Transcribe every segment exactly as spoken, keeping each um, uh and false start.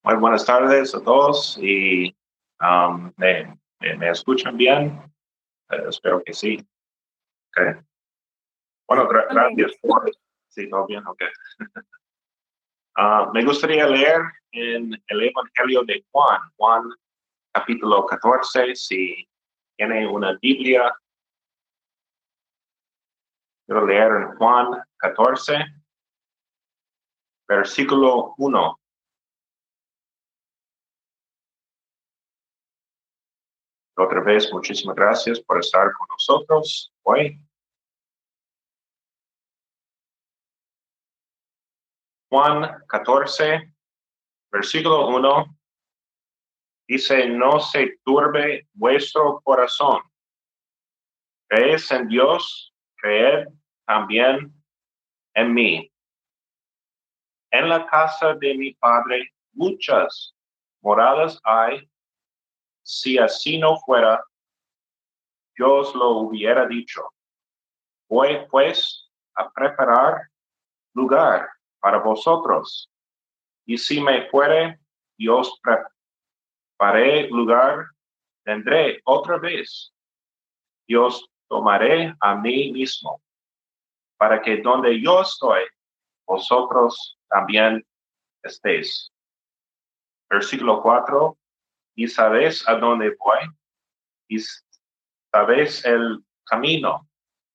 Muy buenas tardes a todos y um, me, me, me escuchan bien. Eh, espero que sí. Okay. Bueno, gra gracias por... Sí, todo bien, ok. uh, me gustaría leer en el Evangelio de Juan, Juan capítulo catorce, si tiene una Biblia. Quiero leer en Juan catorce, versículo uno. Otra vez, muchísimas gracias por estar con nosotros hoy. Juan catorce, versículo uno, dice, no se turbe vuestro corazón. Creéis en Dios, creed también en mí. En la casa de mi Padre muchas moradas hay. Si así no fuera, yo os lo hubiera dicho. Voy pues a preparar lugar para vosotros. Y si me fuere, y os preparé lugar, vendré otra vez, y os tomaré a mí mismo, para que donde yo estoy, vosotros también estéis. Versículo cuatro, y sabéis a dónde voy, y sabéis el camino.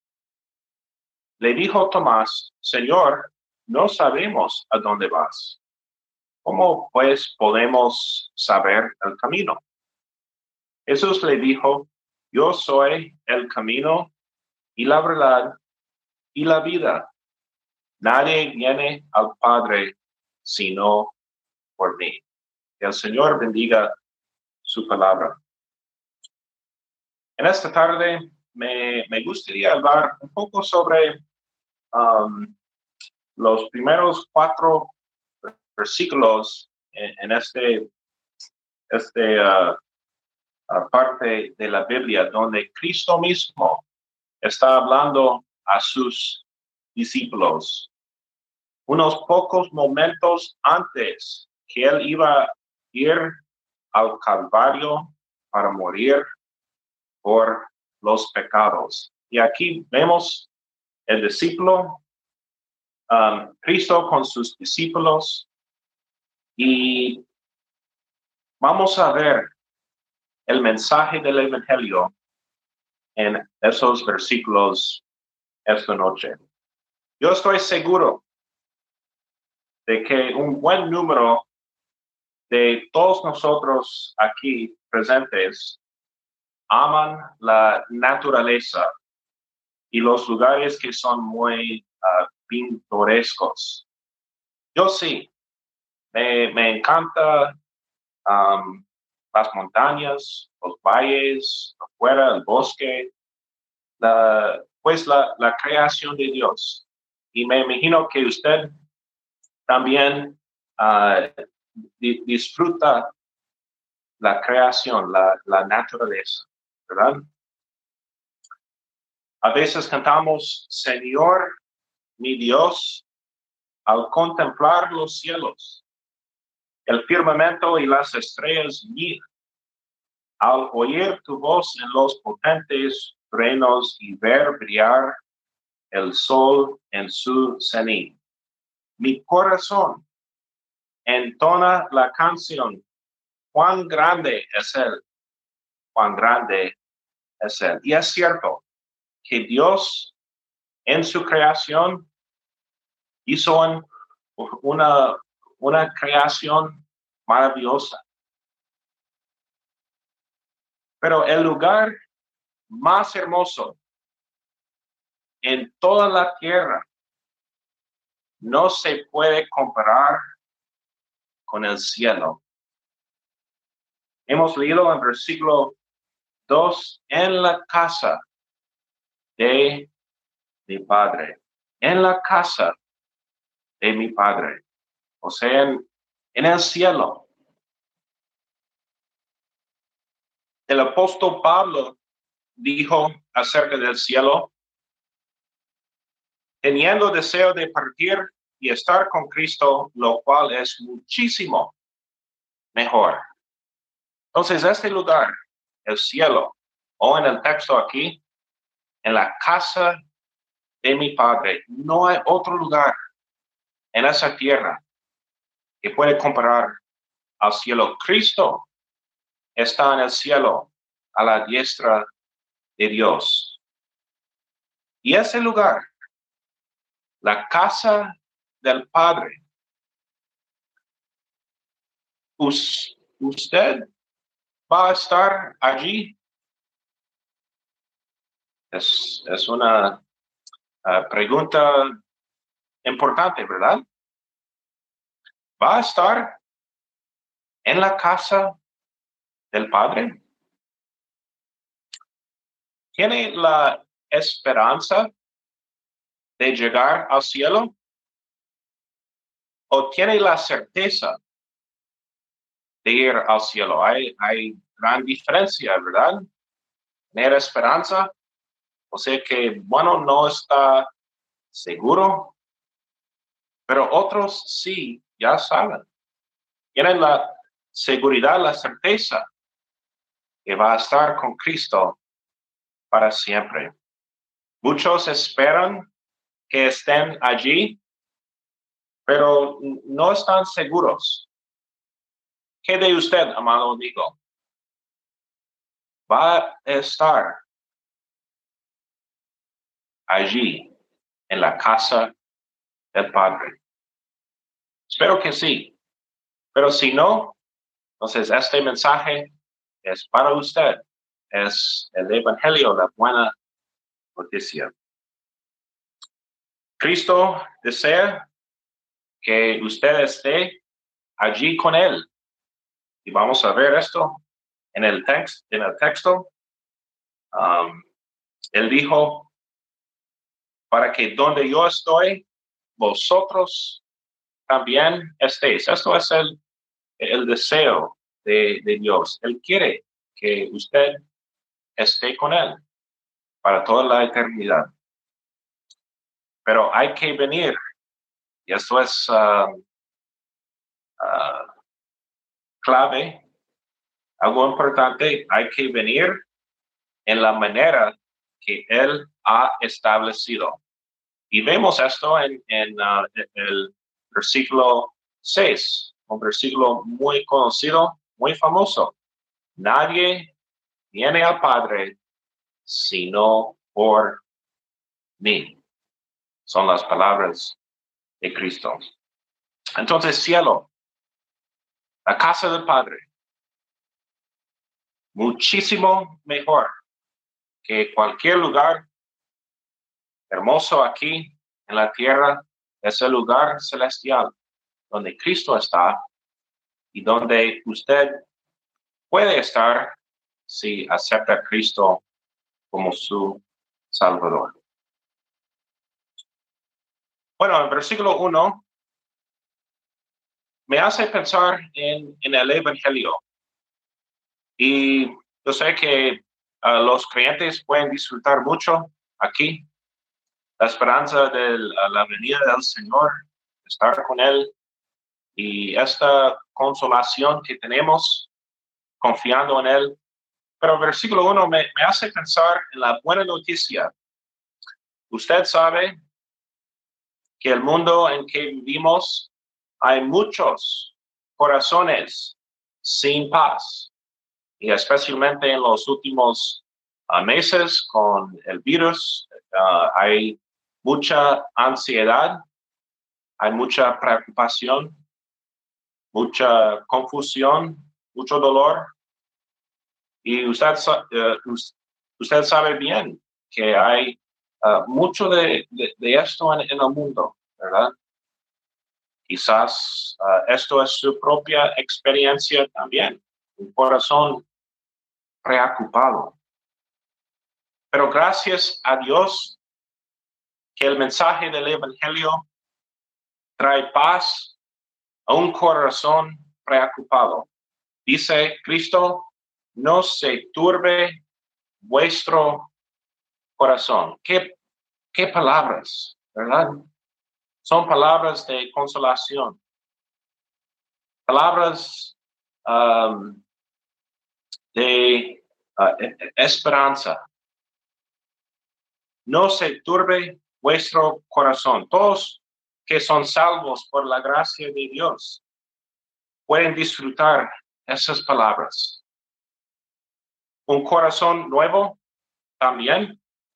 Le dijo Tomás, Señor, no sabemos a dónde vas. ¿Cómo pues podemos saber el camino? Jesús le dijo, yo soy el camino y la verdad y la vida. Nadie viene al Padre sino por mí. Que el Señor bendiga su palabra. En esta tarde me, me gustaría hablar un poco sobre um, los primeros cuatro versículos en, en este, este uh, uh, parte de la Biblia donde Cristo mismo está hablando a sus discípulos. Unos pocos momentos antes que él iba a ir al Calvario para morir por los pecados. Y aquí vemos el discípulo, um, Cristo con sus discípulos, y vamos a ver el mensaje del Evangelio en esos versículos esta noche. Yo estoy seguro de que un buen número de todos nosotros aquí presentes aman la naturaleza y los lugares que son muy uh, pintorescos. Yo sí, me, me encanta um, las montañas, los valles, afuera, el bosque, la, pues la, la creación de Dios. Y me imagino que usted también uh, di, disfruta la creación, la, la naturaleza, ¿verdad? A veces cantamos, Señor, mi Dios, al contemplar los cielos, el firmamento y las estrellas mil, al oír tu voz en los potentes truenos y ver brillar el sol en su cenit. Mi corazón entona la canción, cuán grande es Él, cuán grande es Él. Y es cierto que Dios en su creación hizo un, una, una creación maravillosa. Pero el lugar más hermoso en toda la tierra no se puede comparar con el cielo. Hemos leído en versículo dos, en la casa de mi Padre, en la casa de mi Padre, o sea, en, en el cielo. El apóstol Pablo dijo acerca del cielo, teniendo deseo de partir y estar con Cristo, lo cual es muchísimo mejor. Entonces, este lugar, el cielo, o en el texto aquí, en la casa de mi Padre, no hay otro lugar en esa tierra que puede comparar al cielo. Cristo está en el cielo a la diestra de Dios. Y ese lugar, la casa del Padre, us, usted va a estar allí. Es, es una uh, pregunta importante, ¿verdad? ¿Va a estar en la casa del Padre? ¿Tiene la esperanza de llegar al cielo? ¿O tiene la certeza de ir al cielo? Hay, hay gran diferencia, ¿verdad? Tener esperanza, o sea que, bueno, no está seguro, pero otros sí, ya saben. Tienen la seguridad, la certeza que va a estar con Cristo para siempre. Muchos esperan que estén allí, pero no están seguros. ¿Qué de usted, amado amigo? ¿Va a estar allí en la casa del Padre? Espero que sí, pero si no, entonces este mensaje es para usted. Es el Evangelio, la buena noticia. Cristo desea que usted esté allí con Él. Y vamos a ver esto en el, text, en el texto. Um, él dijo, para que donde yo estoy, vosotros también estéis. Esto es el, el deseo de, de Dios. Él quiere que usted esté con Él para toda la eternidad. Pero hay que venir. Y esto es uh, uh, clave, algo importante. Hay que venir en la manera que Él ha establecido. Y vemos esto en, en uh, el versículo seis, un versículo muy conocido, muy famoso. Nadie viene al Padre sino por mí. Son las palabras de Cristo. Entonces, cielo, la casa del Padre, muchísimo mejor que cualquier lugar hermoso aquí en la tierra, es el lugar celestial donde Cristo está y donde usted puede estar si acepta a Cristo como su Salvador. Bueno, el versículo uno me hace pensar en, en el Evangelio. Y yo sé que uh, los creyentes pueden disfrutar mucho aquí la esperanza de la venida del Señor, estar con Él y esta consolación que tenemos confiando en Él. Pero el versículo uno me, me hace pensar en la buena noticia. Usted sabe que el mundo en que vivimos hay muchos corazones sin paz, y especialmente en los últimos uh, meses con el virus, uh, hay mucha ansiedad, hay mucha preocupación, mucha confusión, mucho dolor. Y usted, uh, usted sabe bien que hay uh, mucho de, de, de esto en, en el mundo, ¿verdad? Quizás uh, esto es su propia experiencia también, un corazón preocupado. Pero gracias a Dios que el mensaje del Evangelio trae paz a un corazón preocupado. Dice Cristo, no se turbe vuestro corazón. ¿Qué, qué palabras, verdad? Son palabras de consolación. Palabras um, de uh, esperanza. No se turbe vuestro corazón. Todos que son salvos por la gracia de Dios pueden disfrutar esas palabras. Un corazón nuevo también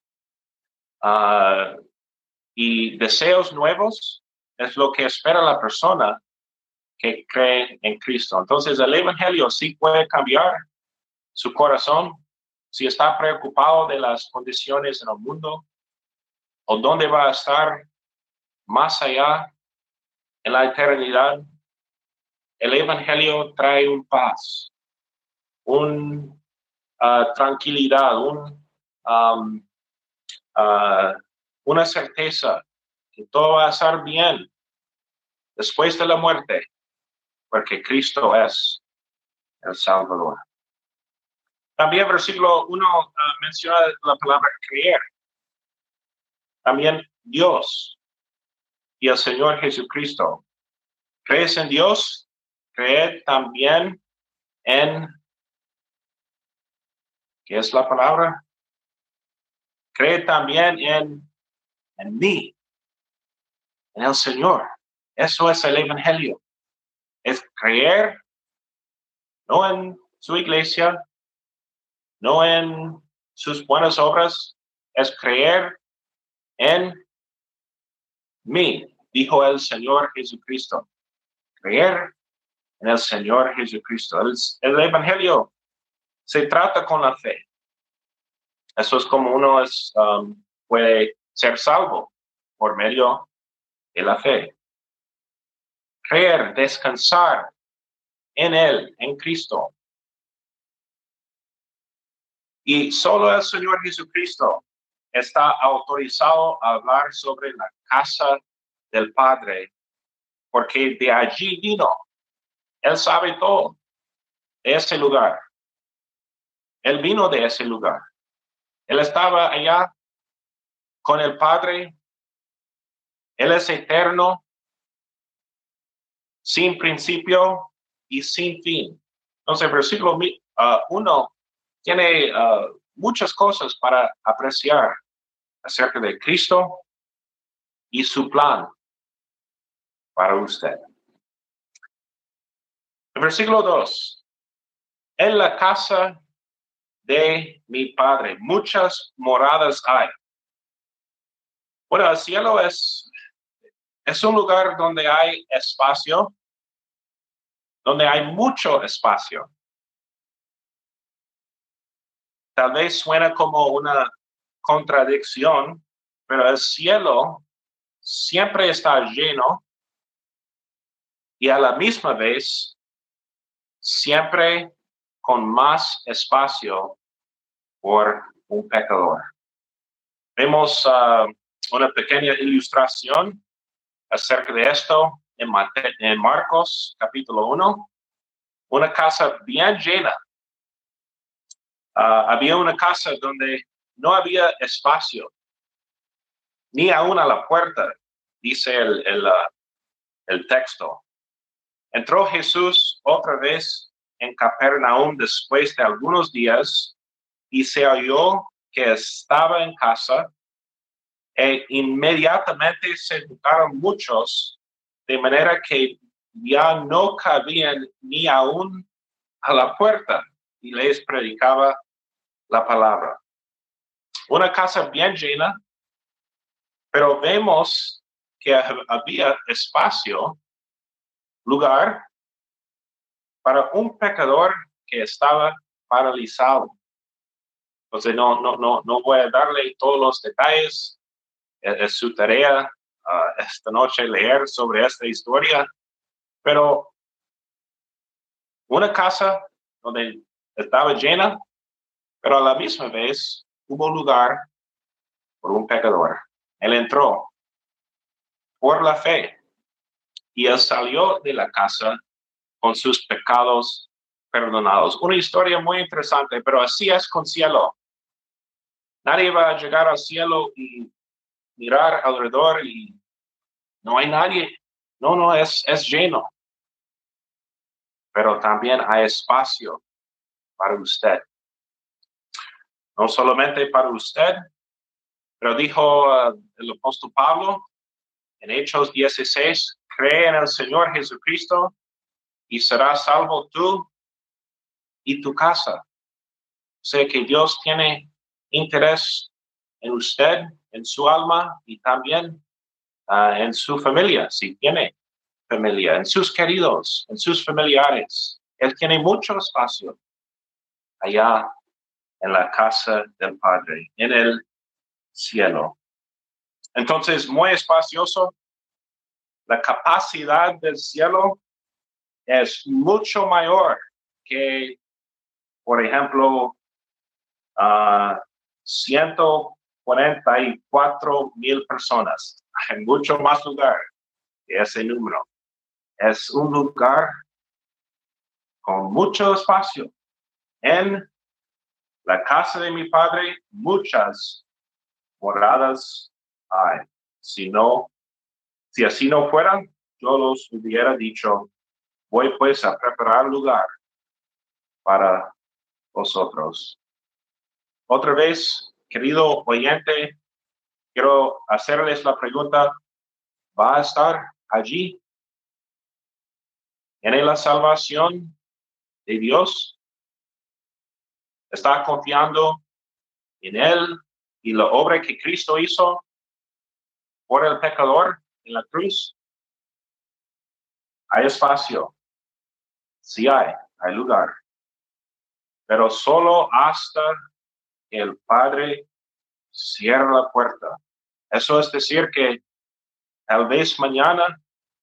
uh, y deseos nuevos es lo que espera la persona que cree en Cristo. Entonces el Evangelio sí puede cambiar su corazón. Si está preocupado de las condiciones en el mundo o dónde va a estar más allá en la eternidad, el Evangelio trae un paz, un uh, tranquilidad, un, um, uh, una certeza que todo va a estar bien después de la muerte, porque Cristo es el Salvador. También versículo uno uh, menciona la palabra creer. También Dios y el Señor Jesucristo. ¿Crees en Dios? Creed también en, ¿qué es la palabra? Cree también en, en mí, en el Señor. Eso es el Evangelio. Es creer, no en su iglesia, no en sus buenas obras, es creer en mí, dijo el Señor Jesucristo. Creer en el Señor Jesucristo. El, el Evangelio se trata con la fe. Eso es como uno es, um, puede ser salvo por medio de la fe. Creer, descansar en Él, en Cristo. Y solo el Señor Jesucristo está autorizado a hablar sobre la casa del Padre, porque de allí vino. Él sabe todo de ese lugar. Él vino de ese lugar. Él estaba allá con el Padre. Él es eterno, sin principio y sin fin. Entonces, el versículo uh, uno tiene uh, muchas cosas para apreciar acerca de Cristo y su plan para usted. El versículo dos. En la casa de mi Padre muchas moradas hay. Bueno, el cielo es, es un lugar donde hay espacio, donde hay mucho espacio. Tal vez suena como una contradicción, pero el cielo siempre está lleno y a la misma vez siempre con más espacio por un pecador. Vemos uh, una pequeña ilustración acerca de esto en, Mate- en Marcos capítulo uno. Una casa bien llena. Uh, había una casa donde no había espacio, ni aún a la puerta, dice el, el, uh, el texto. Entró Jesús otra vez en Capernaum después de algunos días y se oyó que estaba en casa e inmediatamente se juntaron muchos, de manera que ya no cabían ni aún a la puerta y les predicaba la palabra. Una casa bien llena, pero vemos que había espacio, lugar para un pecador que estaba paralizado. Entonces no, no, no, no voy a darle todos los detalles. Es, es su tarea uh, esta noche leer sobre esta historia, pero una casa donde estaba llena, pero a la misma vez hubo lugar por un pecador. Él entró por la fe y él salió de la casa con sus pecados perdonados. Una historia muy interesante, pero así es con cielo. Nadie va a llegar al cielo y mirar alrededor y no hay nadie. No, no, es, es lleno. pero también hay espacio para usted. No solamente para usted, pero dijo uh, el apóstol Pablo en Hechos dieciséis, cree en el Señor Jesucristo y serás salvo tú y tu casa. Sé que Dios tiene interés en usted, en su alma y también uh, en su familia, si tiene familia, en sus queridos, en sus familiares. Él tiene mucho espacio allá en la casa del Padre, en el cielo. Entonces, muy espacioso. La capacidad del cielo es mucho mayor que, por ejemplo, uh, ciento cuarenta y cuatro mil personas. Hay mucho más lugar que ese número. Es un lugar con mucho espacio. En la casa de mi Padre, muchas moradas hay. Si no, si así no fuera, yo los hubiera dicho, voy pues a preparar lugar para vosotros. Otra vez, querido oyente, quiero hacerles la pregunta, ¿va a estar allí en la salvación de Dios? ¿Está confiando en Él y la obra que Cristo hizo por el pecador en la cruz? Hay espacio. Sí hay, hay lugar. Pero solo hasta que el Padre cierre la puerta. Eso es decir que tal vez mañana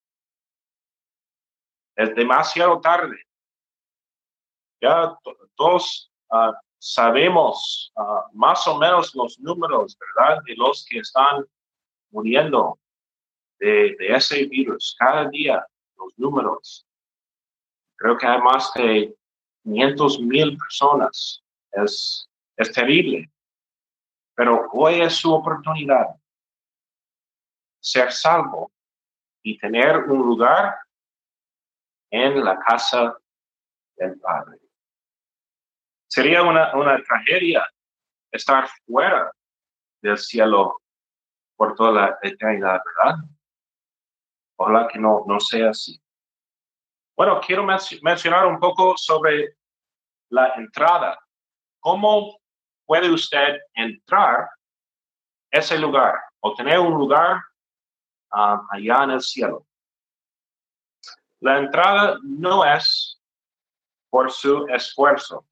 es demasiado tarde. Ya to- todos uh, sabemos uh, más o menos los números, ¿verdad? De los que están muriendo de, de ese virus. Cada día los números. Creo que hay más de quinientas mil personas. Es, es terrible. Pero hoy es su oportunidad. Ser salvo y tener un lugar en la casa del Padre. Sería una, una tragedia estar fuera del cielo por toda la eternidad, ¿verdad? Ojalá que no, no sea así. Bueno, quiero men- mencionar un poco sobre la entrada. ¿Cómo puede usted entrar a ese lugar o tener un lugar um, allá en el cielo? La entrada no es por su esfuerzo.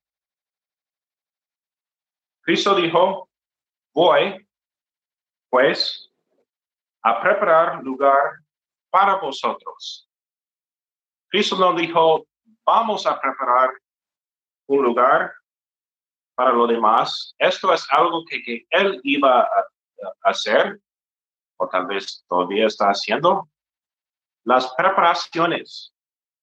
Cristo dijo, voy, pues, a preparar lugar para vosotros. Cristo no dijo, vamos a preparar un lugar para lo demás. Esto es algo que, que Él iba a, a hacer, o tal vez todavía está haciendo. Las preparaciones,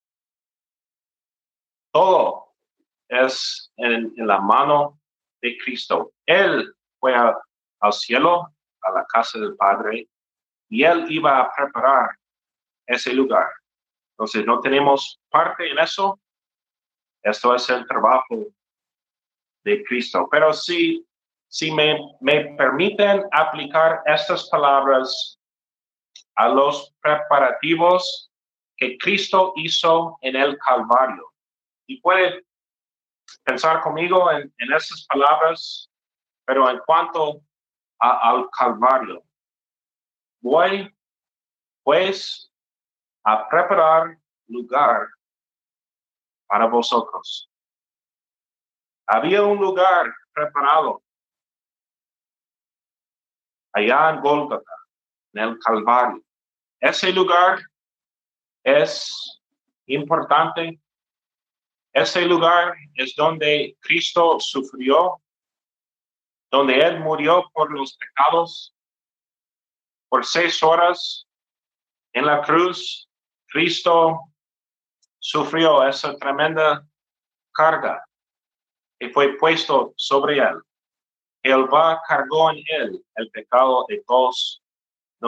todo es en, en la mano de Cristo. Él fue a, al cielo, a la casa del Padre, y Él iba a preparar ese lugar. Entonces, no tenemos parte en eso. Esto es el trabajo de Cristo. Pero si, si me, me permiten aplicar estas palabras a los preparativos que Cristo hizo en el Calvario. Y puede pensar conmigo en, en esas palabras, pero en cuanto a, al Calvario. Voy, pues, a preparar lugar para vosotros. Había un lugar preparado allá en Gólgota, en el Calvario. Ese lugar es importante. Ese lugar es donde Cristo sufrió, donde Él murió por los pecados. Por seis horas en la cruz, Cristo sufrió esa tremenda carga que fue puesto sobre Él. Jehová cargó en Él el pecado de todos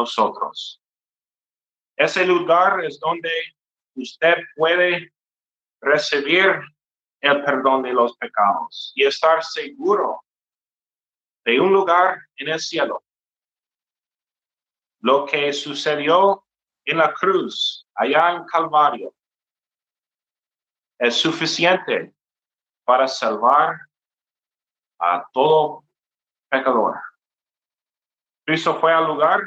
nosotros. Ese lugar es donde usted puede recibir el perdón de los pecados y estar seguro de un lugar en el cielo. Lo que sucedió en la cruz, allá en Calvario, es suficiente para salvar a todo pecador. Cristo fue al lugar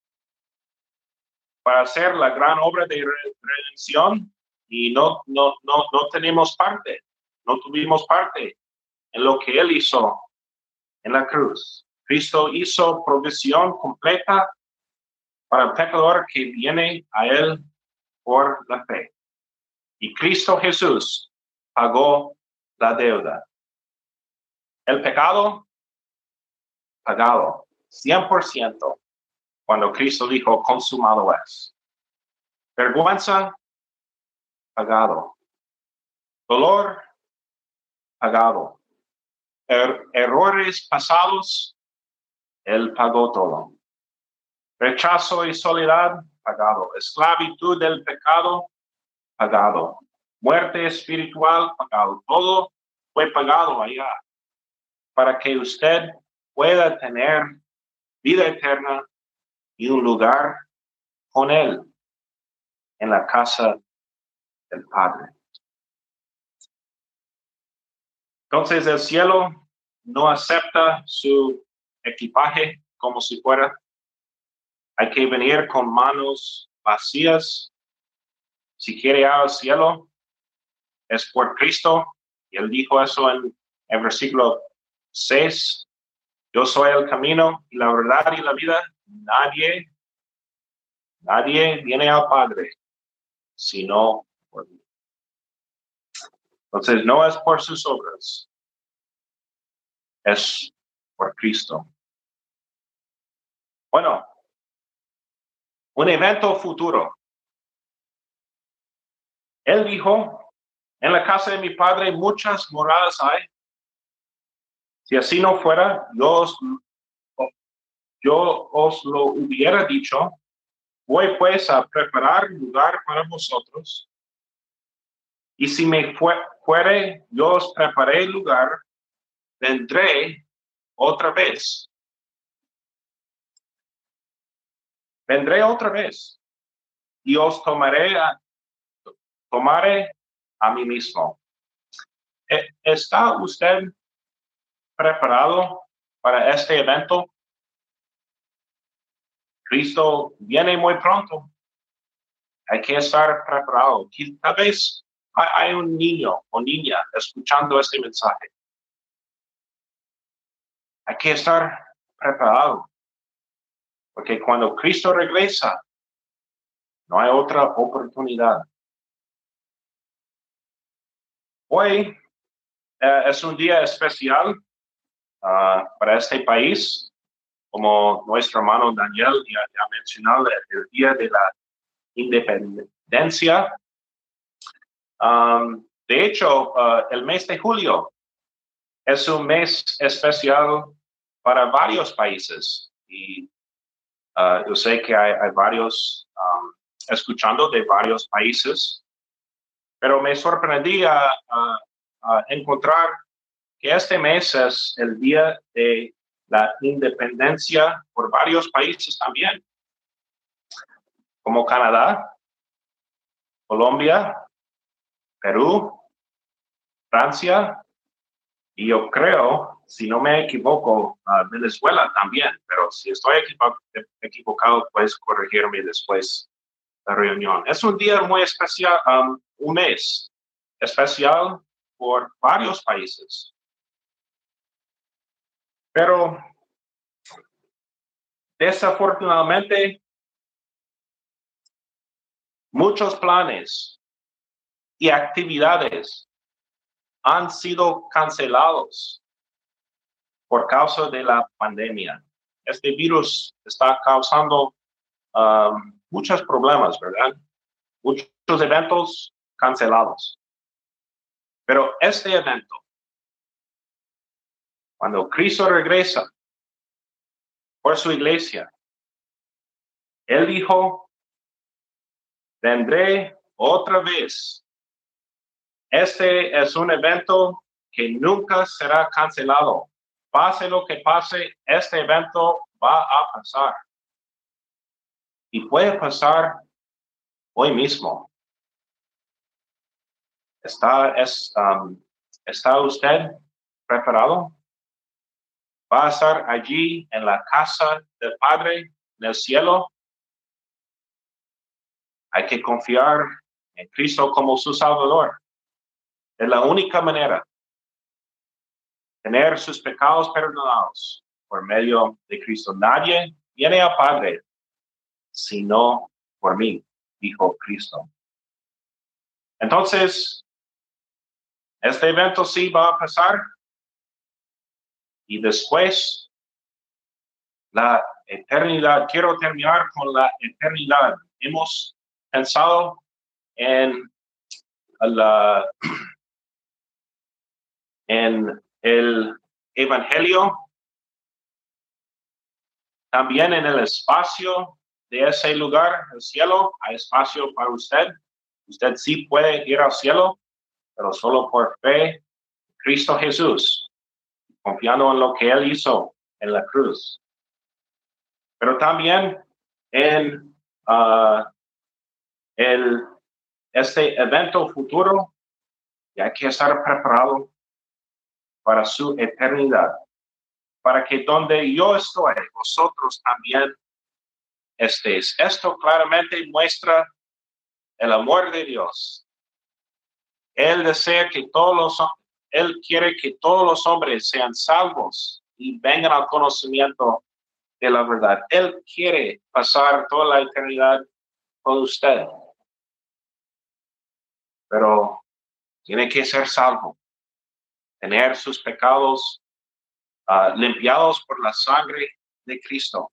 para hacer la gran obra de redención y no, no, no, no tenemos parte, no tuvimos parte en lo que Él hizo en la cruz. Cristo hizo provisión completa para el pecador que viene a Él por la fe. Y Cristo Jesús pagó la deuda. El pecado, pagado, cien por ciento, cuando Cristo dijo, consumado es. Vergüenza, pagado. Dolor, pagado. Er- errores pasados, Él pagó todo. Rechazo y soledad, pagado. Esclavitud del pecado, pagado. Muerte espiritual, pagado. Todo fue pagado allá para que usted pueda tener vida eterna y un lugar con Él en la casa del Padre. Entonces el cielo no acepta su equipaje como si fuera. Hay que venir con manos vacías. Si quiere ir al cielo, es por Cristo. Y Él dijo eso en el versículo seis. Yo soy el camino y la verdad y la vida. Nadie, nadie viene al Padre sino por mí. Entonces no es por sus obras, es por Cristo. Bueno, un evento futuro. Él dijo, en la casa de mi Padre muchas moradas hay. Si así no fuera, yo os, yo os lo hubiera dicho. Voy pues a preparar lugar para vosotros. Y si me fue, fuere, yo os preparé lugar, vendré otra vez. Vendré otra vez y os tomaré a, tomaré a mí mismo. ¿Está usted preparado para este evento? Cristo viene muy pronto. Hay que estar preparado. Tal vez hay un niño o niña escuchando este mensaje. Hay que estar preparado. Porque cuando Cristo regresa, no hay otra oportunidad. Hoy eh, es un día especial uh, para este país. Como nuestro hermano Daniel ya, ya mencionó, el, el día de la independencia. Um, de hecho, uh, el mes de julio es un mes especial para varios países. Y uh, yo sé que hay, hay varios um, escuchando de varios países, pero me sorprendí a, a, a encontrar que este mes es el día de la independencia por varios países también, como Canadá, Colombia, Perú, Francia, y yo creo, si no me equivoco, uh, Venezuela también, pero si estoy equivo- equivocado, puedes corregirme después de la reunión. Es un día muy especial, um, un mes especial por varios países. Pero desafortunadamente, muchos planes y actividades han sido cancelados por causa de la pandemia. Este virus está causando um, muchos problemas, ¿verdad? Muchos eventos cancelados. Pero este evento, cuando Cristo regresa por su iglesia, Él dijo, vendré otra vez Este es un evento que nunca será cancelado. Pase lo que pase, este evento va a pasar. Y puede pasar hoy mismo. ¿Está, es, um, ¿Está usted preparado? ¿Va a estar allí en la casa del Padre en el cielo? Hay que confiar en Cristo como su Salvador. Es la única manera de tener sus pecados perdonados por medio de Cristo. Nadie viene al Padre sino por mí, dijo Cristo. Entonces, este evento sí va a pasar y después la eternidad. Quiero terminar con la eternidad. Hemos pensado en la en el Evangelio, también en el espacio de ese lugar, el cielo, hay espacio para usted. Usted sí puede ir al cielo, pero solo por fe en Cristo Jesús, confiando en lo que Él hizo en la cruz. Pero también en uh, el, este evento futuro, y hay que estar preparado para su eternidad, para que donde yo estoy, vosotros también estéis. Esto claramente muestra el amor de Dios. Él desea que todos los, Él quiere que todos los hombres sean salvos y vengan al conocimiento de la verdad. Él quiere pasar toda la eternidad con usted, pero tiene que ser salvo, tener sus pecados uh, limpiados por la sangre de Cristo.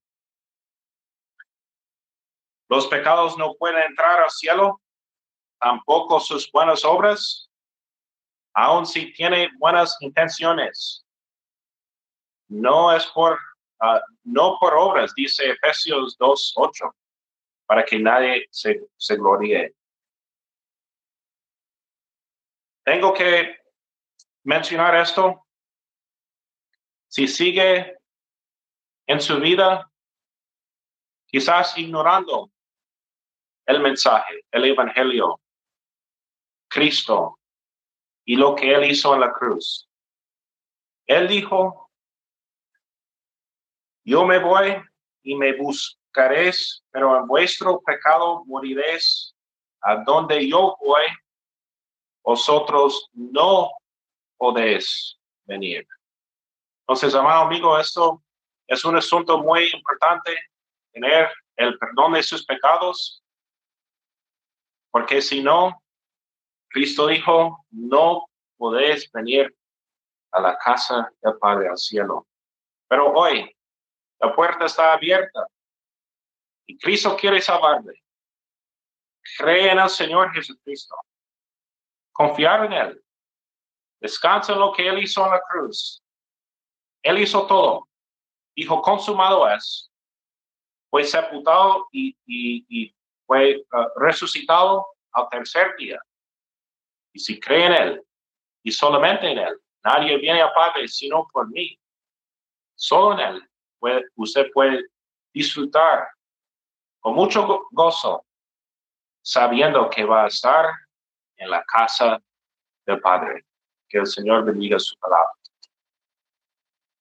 Los pecados no pueden entrar al cielo, tampoco sus buenas obras, aun si tiene buenas intenciones. No es por, uh, no por obras, dice Efesios dos ocho, para que nadie se, se gloríe. Tengo que mencionar esto. Si sigue en su vida, quizás ignorando el mensaje, el evangelio, Cristo y lo que Él hizo en la cruz. Él dijo, yo me voy y me buscaréis, pero en vuestro pecado moriréis. A donde yo voy, vosotros no podéis venir. Entonces, amado amigo, esto es un asunto muy importante, tener el perdón de sus pecados, porque si no, Cristo dijo, no podéis venir a la casa del Padre, al cielo. Pero hoy, la puerta está abierta y Cristo quiere salvarle. Cree en el Señor Jesucristo. Confiar en Él. Descansa en lo que Él hizo en la cruz. Él hizo todo. Dijo, consumado es. Fue sepultado y, y, y fue uh, resucitado al tercer día. Y si cree en Él, y solamente en Él, nadie viene al Padre sino por mí. Solo en Él puede, usted puede disfrutar con mucho gozo, sabiendo que va a estar en la casa del Padre. Que el Señor bendiga su palabra.